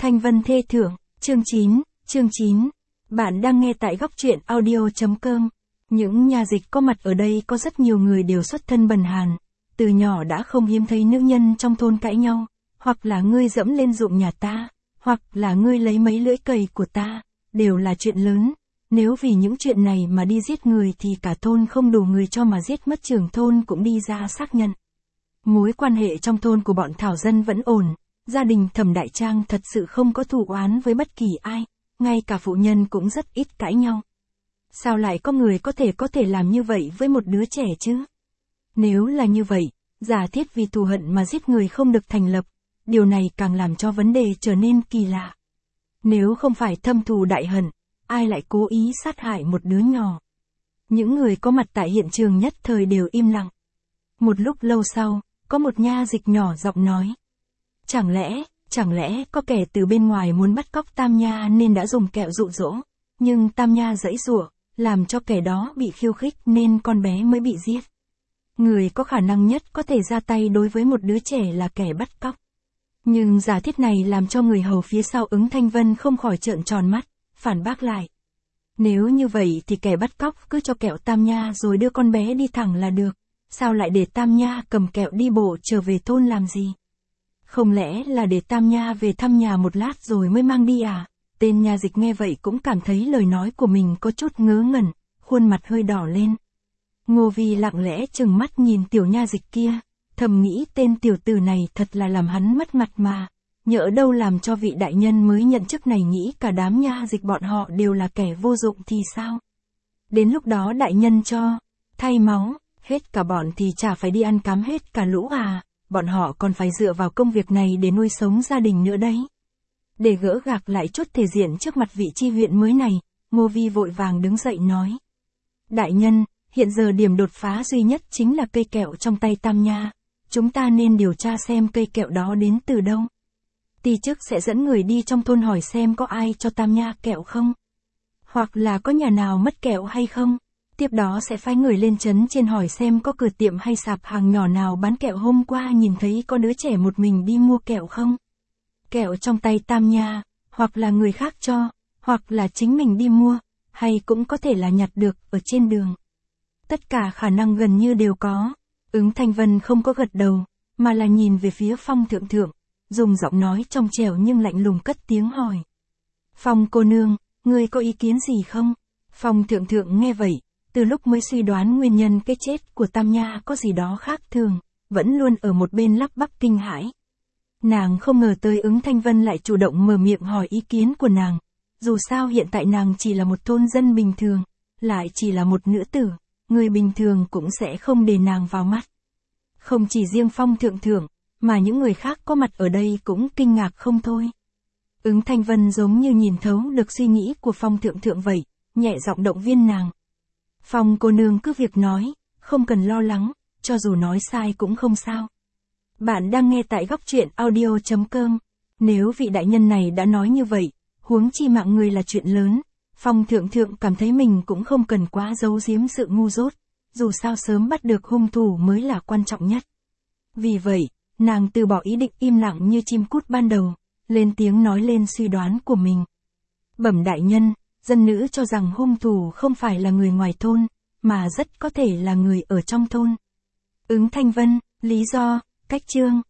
Thanh Vân thê thượng, chương 9. Bạn đang nghe tại góc truyện audio.com. Những nhà dịch có mặt ở đây có rất nhiều người đều xuất thân bần hàn. Từ nhỏ đã không hiếm thấy nữ nhân trong thôn cãi nhau, hoặc là ngươi dẫm lên ruộng nhà ta, hoặc là ngươi lấy mấy lưỡi cày của ta, đều là chuyện lớn. Nếu vì những chuyện này mà đi giết người thì cả thôn không đủ người cho mà giết mất, trưởng thôn cũng đi ra xác nhận. Mối quan hệ trong thôn của bọn thảo dân vẫn ổn, gia đình Thẩm Đại Trang thật sự không có thù oán với bất kỳ ai, ngay cả phụ nhân cũng rất ít cãi nhau. Sao lại có người có thể làm như vậy với một đứa trẻ chứ? Nếu là như vậy, giả thiết vì thù hận mà giết người không được thành lập, điều này càng làm cho vấn đề trở nên kỳ lạ. Nếu không phải thâm thù đại hận, ai lại cố ý sát hại một đứa nhỏ? Những người có mặt tại hiện trường nhất thời đều im lặng. Một lúc lâu sau, có một nha dịch nhỏ giọng nói. Chẳng lẽ có kẻ từ bên ngoài muốn bắt cóc Tam Nha nên đã dùng kẹo dụ dỗ, nhưng Tam Nha giãy giụa, làm cho kẻ đó bị khiêu khích nên con bé mới bị giết. Người có khả năng nhất có thể ra tay đối với một đứa trẻ là kẻ bắt cóc. Nhưng giả thiết này làm cho người hầu phía sau Ứng Thanh Vân không khỏi trợn tròn mắt, phản bác lại. Nếu như vậy thì kẻ bắt cóc cứ cho kẹo Tam Nha rồi đưa con bé đi thẳng là được, sao lại để Tam Nha cầm kẹo đi bộ trở về thôn làm gì? Không lẽ là để Tam Nha về thăm nhà một lát rồi mới mang đi à? Tên nha dịch nghe vậy cũng cảm thấy lời nói của mình có chút ngớ ngẩn, khuôn mặt hơi đỏ lên. Ngô Vi lặng lẽ trừng mắt nhìn tiểu nha dịch kia, thầm nghĩ tên tiểu tử này thật là làm hắn mất mặt mà. Nhỡ đâu làm cho vị đại nhân mới nhận chức này nghĩ cả đám nha dịch bọn họ đều là kẻ vô dụng thì sao? Đến lúc đó đại nhân cho thay máu, hết cả bọn thì chả phải đi ăn cám hết cả lũ à, bọn họ còn phải dựa vào công việc này để nuôi sống gia đình nữa đấy. Để gỡ gạc lại chút thể diện trước mặt vị chi huyện mới này, Ngô Vi vội vàng đứng dậy nói. Đại nhân, hiện giờ điểm đột phá duy nhất chính là cây kẹo trong tay Tam Nha, chúng ta nên điều tra xem cây kẹo đó đến từ đâu. Ti chức sẽ dẫn người đi trong thôn hỏi xem có ai cho Tam Nha kẹo không? Hoặc là có nhà nào mất kẹo hay không? Tiếp đó sẽ phái người lên trấn trên hỏi xem có cửa tiệm hay sạp hàng nhỏ nào bán kẹo hôm qua nhìn thấy có đứa trẻ một mình đi mua kẹo không? Kẹo trong tay Tam Nha, hoặc là người khác cho, hoặc là chính mình đi mua, hay cũng có thể là nhặt được ở trên đường. Tất cả khả năng gần như đều có. Ứng Thanh Vân không có gật đầu, mà là nhìn về phía Phong Thượng Thượng, dùng giọng nói trong trẻo nhưng lạnh lùng cất tiếng hỏi. Phong cô nương, ngươi có ý kiến gì không? Phong Thượng Thượng nghe vậy, từ lúc mới suy đoán nguyên nhân cái chết của Tam Nha có gì đó khác thường, vẫn luôn ở một bên lắp bắp kinh hãi. Nàng không ngờ tới Ứng Thanh Vân lại chủ động mở miệng hỏi ý kiến của nàng. Dù sao hiện tại nàng chỉ là một thôn dân bình thường, lại chỉ là một nữ tử, người bình thường cũng sẽ không để nàng vào mắt. Không chỉ riêng Phong Thượng Thượng, mà những người khác có mặt ở đây cũng kinh ngạc không thôi. Ứng Thanh Vân giống như nhìn thấu được suy nghĩ của Phong Thượng Thượng vậy, nhẹ giọng động viên nàng. Phong cô nương cứ việc nói, không cần lo lắng, cho dù nói sai cũng không sao. Bạn đang nghe tại góc truyện audio.com. Nếu vị đại nhân này đã nói như vậy, huống chi mạng người là chuyện lớn, Phong Thượng Thượng cảm thấy mình cũng không cần quá giấu giếm sự ngu dốt, dù sao sớm bắt được hung thủ mới là quan trọng nhất. Vì vậy, nàng từ bỏ ý định im lặng như chim cút ban đầu, lên tiếng nói lên suy đoán của mình. Bẩm đại nhân, dân nữ cho rằng hung thủ không phải là người ngoài thôn, mà rất có thể là người ở trong thôn. Ứng Thanh Vân, lý do, cách chương,